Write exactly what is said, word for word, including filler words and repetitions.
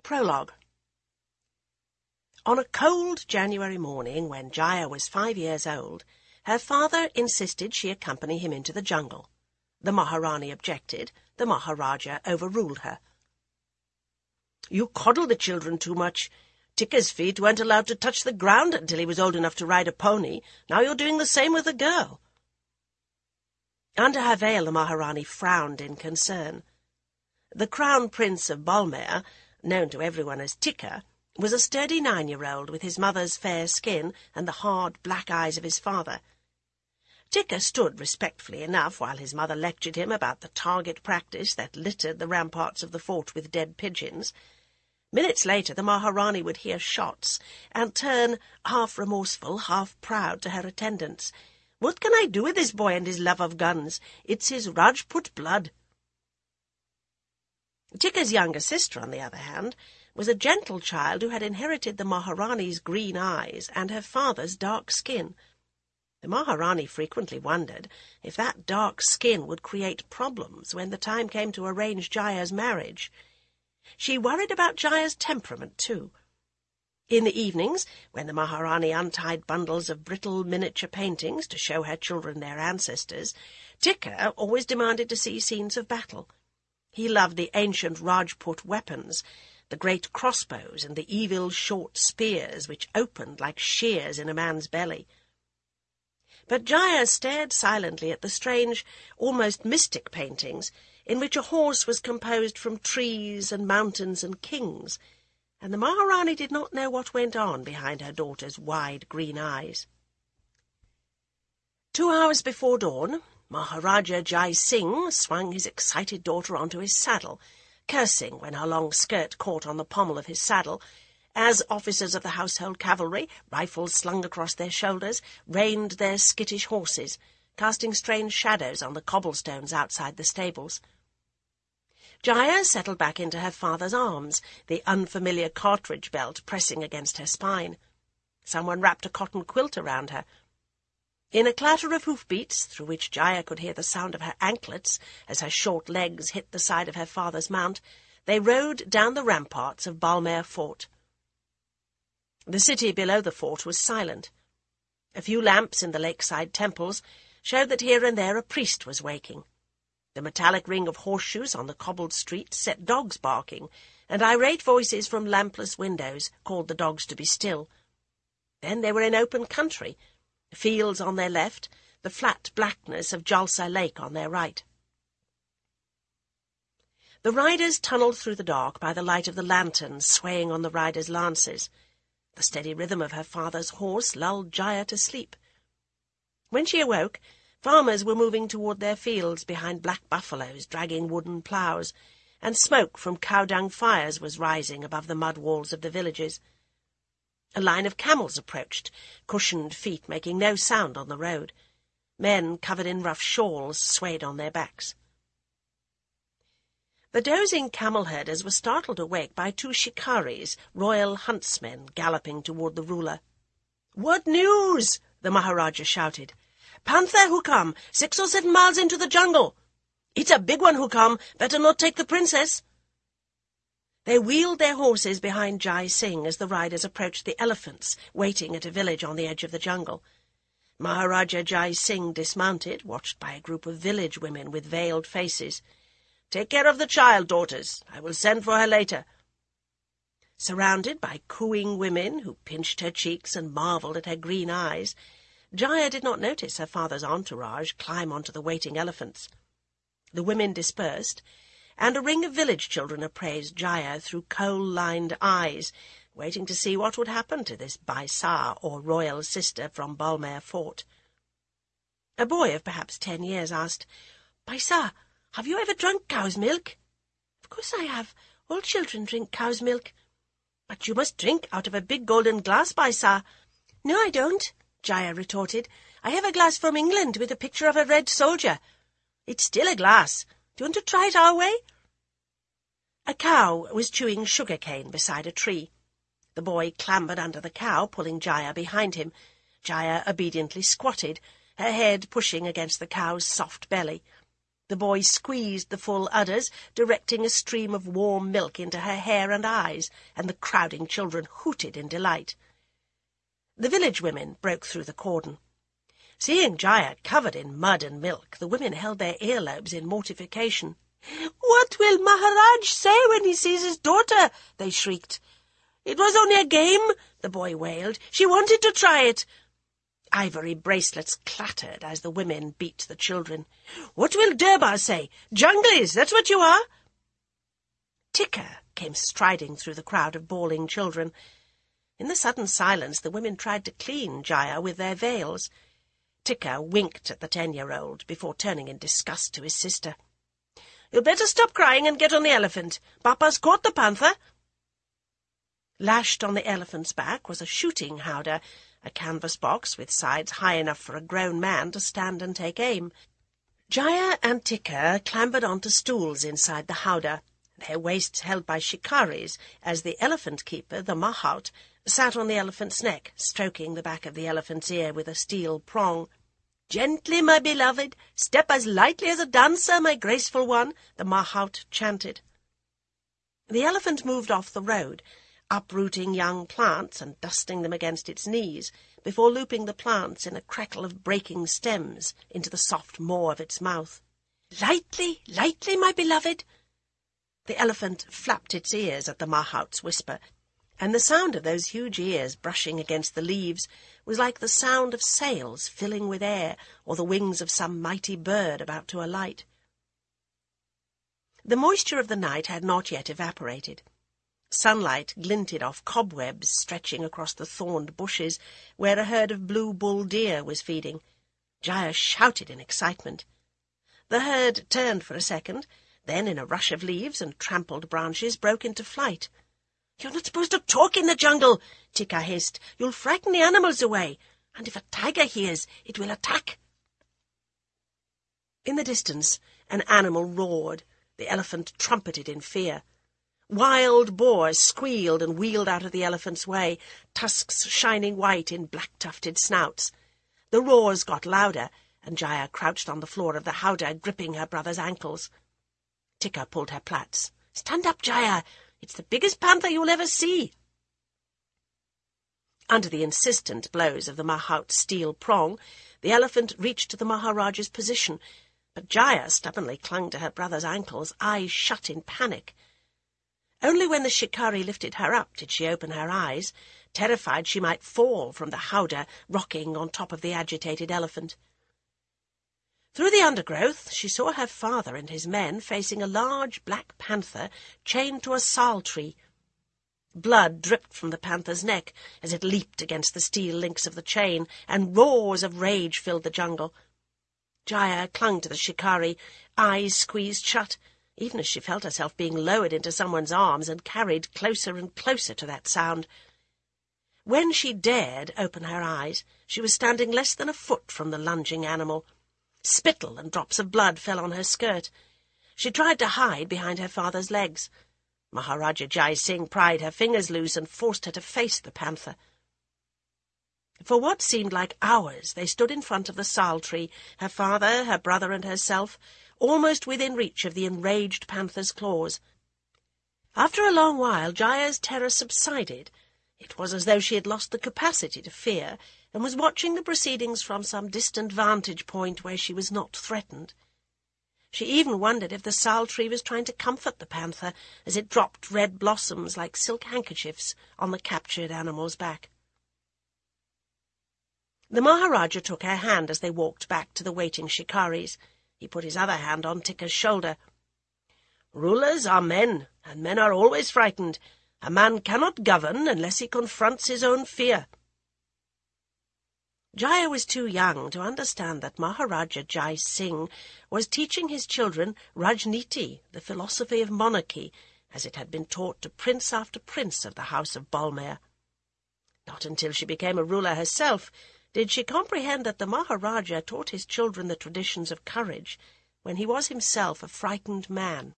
Prologue. On a cold January morning, when Jaya was five years old, her father insisted she accompany him into the jungle. The Maharani objected. The Maharaja overruled her. "You coddle the children too much. Tikka's feet weren't allowed to touch the ground until he was old enough to ride a pony. Now you're doing the same with the girl." Under her veil, the Maharani frowned in concern. The Crown Prince of Balmair, known to everyone as Tikka, was a sturdy nine-year-old with his mother's fair skin and the hard black eyes of his father. Tikka stood respectfully enough while his mother lectured him about the target practice that littered the ramparts of the fort with dead pigeons. Minutes later the Maharani would hear shots and turn, half remorseful, half proud, to her attendants. "What can I do with this boy and his love of guns? It's his Rajput blood." Tikka's younger sister, on the other hand, was a gentle child who had inherited the Maharani's green eyes and her father's dark skin. The Maharani frequently wondered if that dark skin would create problems when the time came to arrange Jaya's marriage. She worried about Jaya's temperament, too. In the evenings, when the Maharani untied bundles of brittle miniature paintings to show her children their ancestors, Tikka always demanded to see scenes of battle. He loved the ancient Rajput weapons, the great crossbows and the evil short spears which opened like shears in a man's belly. But Jaya stared silently at the strange, almost mystic paintings in which a horse was composed from trees and mountains and kings, and the Maharani did not know what went on behind her daughter's wide green eyes. Two hours before dawn, Maharaja Jai Singh swung his excited daughter onto his saddle, cursing when her long skirt caught on the pommel of his saddle, as officers of the household cavalry, rifles slung across their shoulders, reined their skittish horses, casting strange shadows on the cobblestones outside the stables. Jaya settled back into her father's arms, the unfamiliar cartridge belt pressing against her spine. Someone wrapped a cotton quilt around her. In a clatter of hoofbeats, through which Jaya could hear the sound of her anklets as her short legs hit the side of her father's mount, they rode down the ramparts of Balmair Fort. The city below the fort was silent. A few lamps in the lakeside temples showed that here and there a priest was waking. The metallic ring of horseshoes on the cobbled streets set dogs barking, and irate voices from lampless windows called the dogs to be still. Then they were in open country, fields on their left, the flat blackness of Jalsa Lake on their right. The riders tunnelled through the dark by the light of the lanterns swaying on the riders' lances. The steady rhythm of her father's horse lulled Jaya to sleep. When she awoke, farmers were moving toward their fields behind black buffaloes dragging wooden ploughs, and smoke from cow-dung fires was rising above the mud walls of the villages. A line of camels approached, cushioned feet making no sound on the road. Men covered in rough shawls swayed on their backs. The dozing camel-herders were startled awake by two shikaris, royal huntsmen, galloping toward the ruler. "What news?" the Maharaja shouted. "Panther, Hukam, six or seven miles into the jungle. It's a big one, Hukam. Better not take the princess." They wheeled their horses behind Jai Singh as the riders approached the elephants, waiting at a village on the edge of the jungle. Maharaja Jai Singh dismounted, watched by a group of village women with veiled faces. "Take care of the child, daughters. I will send for her later." Surrounded by cooing women who pinched her cheeks and marvelled at her green eyes, Jaya did not notice her father's entourage climb onto the waiting elephants. The women dispersed, and a ring of village children appraised Jaya through coal-lined eyes, waiting to see what would happen to this Baisa, or royal sister from Balmair Fort. A boy of perhaps ten years asked, "Baisa, have you ever drunk cow's milk?" "Of course I have. All children drink cow's milk." "But you must drink out of a big golden glass, Baisa." "No, I don't," Jaya retorted. "I have a glass from England with a picture of a red soldier." "It's still a glass. Do you want to try it our way?" A cow was chewing sugar cane beside a tree. The boy clambered under the cow, pulling Jaya behind him. Jaya obediently squatted, her head pushing against the cow's soft belly. The boy squeezed the full udders, directing a stream of warm milk into her hair and eyes, and the crowding children hooted in delight. The village women broke through the cordon. Seeing Jaya covered in mud and milk, the women held their earlobes in mortification. "What will Maharaj say when he sees his daughter?" they shrieked. "It was only a game," the boy wailed. "She wanted to try it." Ivory bracelets clattered as the women beat the children. "What will Durbar say? Junglies, that's what you are!" Tikka came striding through the crowd of bawling children. In the sudden silence, the women tried to clean Jaya with their veils. Tikka winked at the ten-year-old before turning in disgust to his sister. "You'd better stop crying and get on the elephant. Papa's caught the panther." Lashed on the elephant's back was a shooting howdah, a canvas box with sides high enough for a grown man to stand and take aim. Jaya and Tikka clambered onto stools inside the howdah, their waists held by shikaris, as the elephant-keeper, the mahout, sat on the elephant's neck, stroking the back of the elephant's ear with a steel prong. "Gently, my beloved, step as lightly as a dancer, my graceful one," the mahout chanted. The elephant moved off the road, uprooting young plants and dusting them against its knees, before looping the plants in a crackle of breaking stems into the soft maw of its mouth. "Lightly, lightly, my beloved." The elephant flapped its ears at the mahout's whisper, and the sound of those huge ears brushing against the leaves was like the sound of sails filling with air, or the wings of some mighty bird about to alight. The moisture of the night had not yet evaporated. Sunlight glinted off cobwebs stretching across the thorned bushes, where a herd of blue bull deer was feeding. Jaya shouted in excitement. The herd turned for a second, then in a rush of leaves and trampled branches broke into flight. "You're not supposed to talk in the jungle," Tikka hissed. "You'll frighten the animals away, and if a tiger hears, it will attack." In the distance, an animal roared. The elephant trumpeted in fear. Wild boars squealed and wheeled out of the elephant's way, tusks shining white in black-tufted snouts. The roars got louder, and Jaya crouched on the floor of the howdah, gripping her brother's ankles. Tikka pulled her plaits. "Stand up, Jaya! It's the biggest panther you'll ever see." Under the insistent blows of the mahout's steel prong, the elephant reached the Maharaja's position, but Jaya stubbornly clung to her brother's ankles, eyes shut in panic. Only when the shikari lifted her up did she open her eyes, terrified she might fall from the howdah, rocking on top of the agitated elephant. Through the undergrowth she saw her father and his men facing a large black panther chained to a sal tree. Blood dripped from the panther's neck as it leaped against the steel links of the chain, and roars of rage filled the jungle. Jaya clung to the shikari, eyes squeezed shut, even as she felt herself being lowered into someone's arms and carried closer and closer to that sound. When she dared open her eyes, she was standing less than a foot from the lunging animal. Spittle and drops of blood fell on her skirt. She tried to hide behind her father's legs. Maharaja Jai Singh pried her fingers loose and forced her to face the panther. For what seemed like hours, they stood in front of the sal tree, her father, her brother, and herself, almost within reach of the enraged panther's claws. After a long while, Jaya's terror subsided. It was as though she had lost the capacity to fear, and was watching the proceedings from some distant vantage point where she was not threatened. She even wondered if the sal tree was trying to comfort the panther as it dropped red blossoms like silk handkerchiefs on the captured animal's back. The Maharaja took her hand as they walked back to the waiting shikaris. He put his other hand on Tikka's shoulder. "Rulers are men, and men are always frightened. A man cannot govern unless he confronts his own fear." Jaya was too young to understand that Maharaja Jai Singh was teaching his children Rajniti, the philosophy of monarchy, as it had been taught to prince after prince of the house of Bolmere. Not until she became a ruler herself did she comprehend that the Maharaja taught his children the traditions of courage when he was himself a frightened man.